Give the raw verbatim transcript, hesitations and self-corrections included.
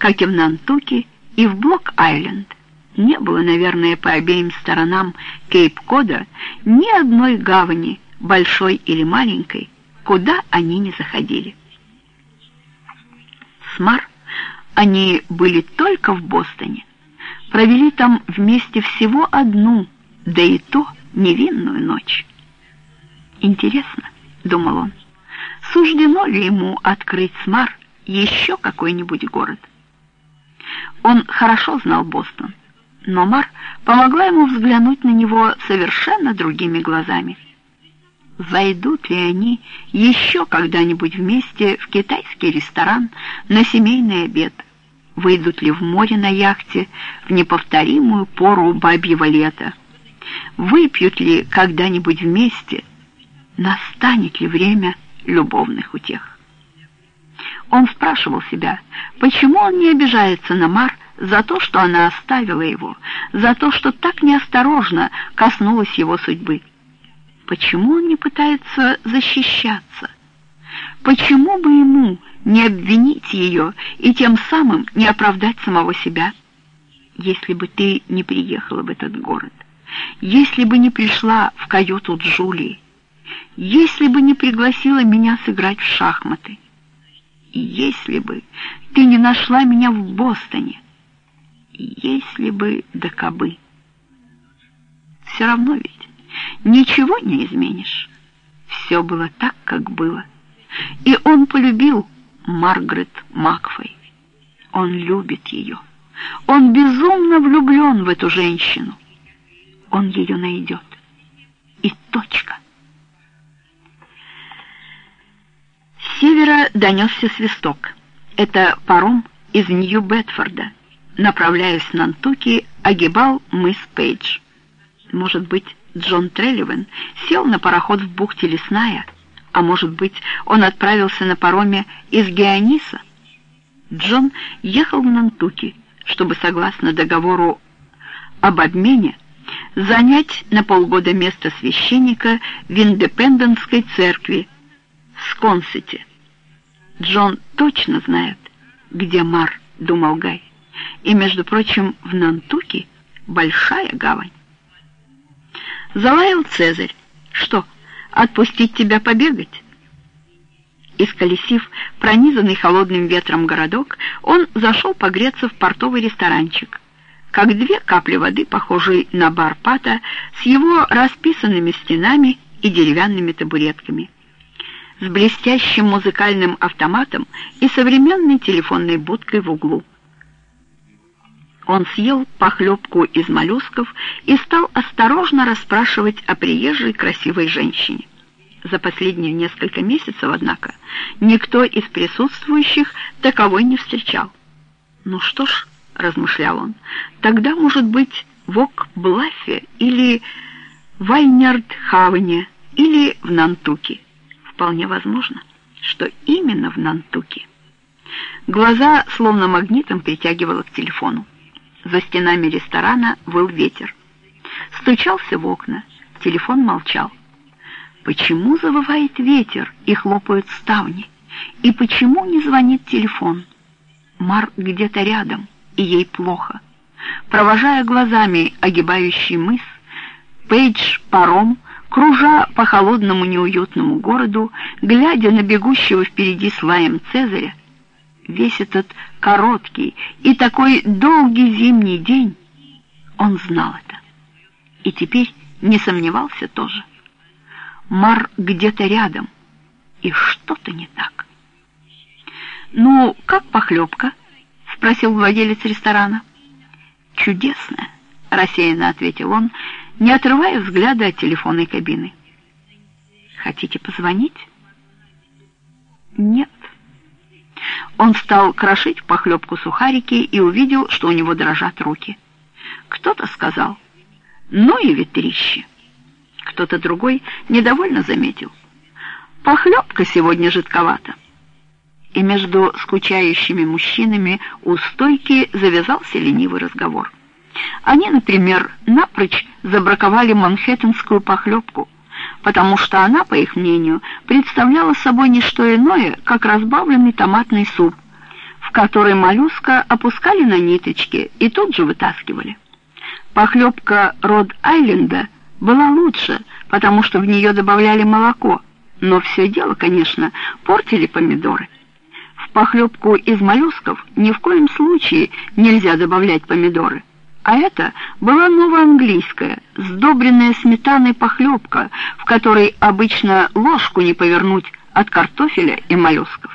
как и в Нантуке и в Блок-Айленд. Не было, наверное, по обеим сторонам Кейп-Кода ни одной гавани, большой или маленькой, куда они не заходили. С Мар они были только в Бостоне, провели там вместе всего одну, да и то невинную ночь. «Интересно, — думал он, — суждено ли ему открыть с Мар еще какой-нибудь город?» Он хорошо знал Бостон, но Мар помогла ему взглянуть на него совершенно другими глазами. Войдут ли они еще когда-нибудь вместе в китайский ресторан на семейный обед? Выйдут ли в море на яхте в неповторимую пору бабьего лета? Выпьют ли когда-нибудь вместе? Настанет ли время любовных утех? Он спрашивал себя, почему он не обижается на Мар за то, что она оставила его, за то, что так неосторожно коснулась его судьбы. Почему он не пытается защищаться? Почему бы ему не обвинить ее и тем самым не оправдать самого себя? Если бы ты не приехала в этот город, если бы не пришла в каюту Джулии, если бы не пригласила меня сыграть в шахматы, если бы ты не нашла меня в Бостоне, если бы да кабы. Все равно ведь ничего не изменишь. Все было так, как было. И он полюбил Маргарет Макфей. Он любит ее. Он безумно влюблен в эту женщину. Он ее найдет. И точка. С севера донесся свисток. Это паром из Нью-Бетфорда, направляясь в Нантуки, огибал мыс Пейдж. Может быть, Джон Трелливан сел на пароход в бухте Лесная, а может быть, он отправился на пароме из Геониса. Джон ехал в Нантуки, чтобы, согласно договору об обмене, занять на полгода место священника в Индепендентской церкви в Сконсете. Джон точно знает, где Мар, думал Гай, и, между прочим, в Нантуке большая гавань. Залаял Цезарь. Что, отпустить тебя побегать? Исколесив пронизанный холодным ветром городок, он зашел погреться в портовый ресторанчик, как две капли воды, похожие на бар Пата, с его расписанными стенами и деревянными табуретками, с блестящим музыкальным автоматом и современной телефонной будкой в углу. Он съел похлебку из моллюсков и стал осторожно расспрашивать о приезжей красивой женщине. За последние несколько месяцев, однако, никто из присутствующих таковой не встречал. «Ну что ж», — размышлял он, — «тогда, может быть, в Ок-Блаффе или в Вайнярд-Хавене или в Нантуке. Вполне возможно, что именно в Нантуке». Глаза словно магнитом притягивало к телефону. За стенами ресторана выл ветер. Стучался в окна, телефон молчал. Почему завывает ветер и хлопают ставни? И почему не звонит телефон? Мар где-то рядом, и ей плохо. Провожая глазами огибающий мыс, Пейдж паром, кружа по холодному неуютному городу, глядя на бегущего впереди с лаем Цезаря, весь этот короткий и такой долгий зимний день, он знал это. И теперь не сомневался тоже. Мар где-то рядом, и что-то не так. «Ну, как похлебка?» — спросил владелец ресторана. «Чудесная», — рассеянно ответил он, не отрывая взгляда от телефонной кабины. «Хотите позвонить?» «Нет». Он стал крошить в похлебку сухарики и увидел, что у него дрожат руки. Кто-то сказал: «Ну и ветрище». Кто-то другой недовольно заметил: «Похлебка сегодня жидковата». И между скучающими мужчинами у стойки завязался ленивый разговор. Они, например, напрочь забраковали манхэттенскую похлебку, потому что она, по их мнению, представляла собой не что иное, как разбавленный томатный суп, в которой моллюска опускали на ниточки и тут же вытаскивали. Похлебка Род-Айленда была лучше, потому что в нее добавляли молоко, но все дело, конечно, портили помидоры. В похлебку из моллюсков ни в коем случае нельзя добавлять помидоры. А это была новоанглийская, сдобренная сметаной похлебка, в которой обычно ложку не повернуть от картофеля и моллюсков.